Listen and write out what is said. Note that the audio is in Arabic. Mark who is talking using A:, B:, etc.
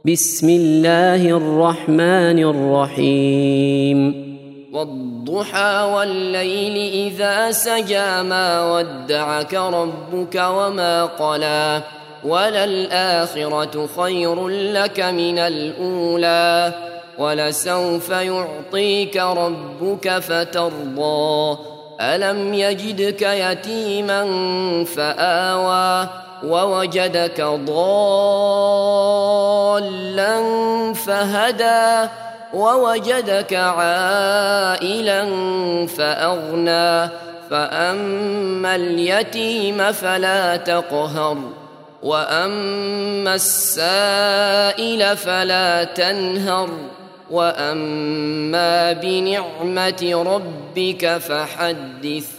A: بسم الله الرحمن الرحيم
B: والضحى والليل إذا سجى ما ودعك ربك وما قلى وللآخرة خير لك من الأولى ولسوف يعطيك ربك فترضى ألم يجدك يتيما فآوى ووجدك ضالا فهدى ووجدك عائلا فأغنى فأما اليتيم فلا تقهر وأما السائل فلا تنهر وأما بنعمة ربك فحدث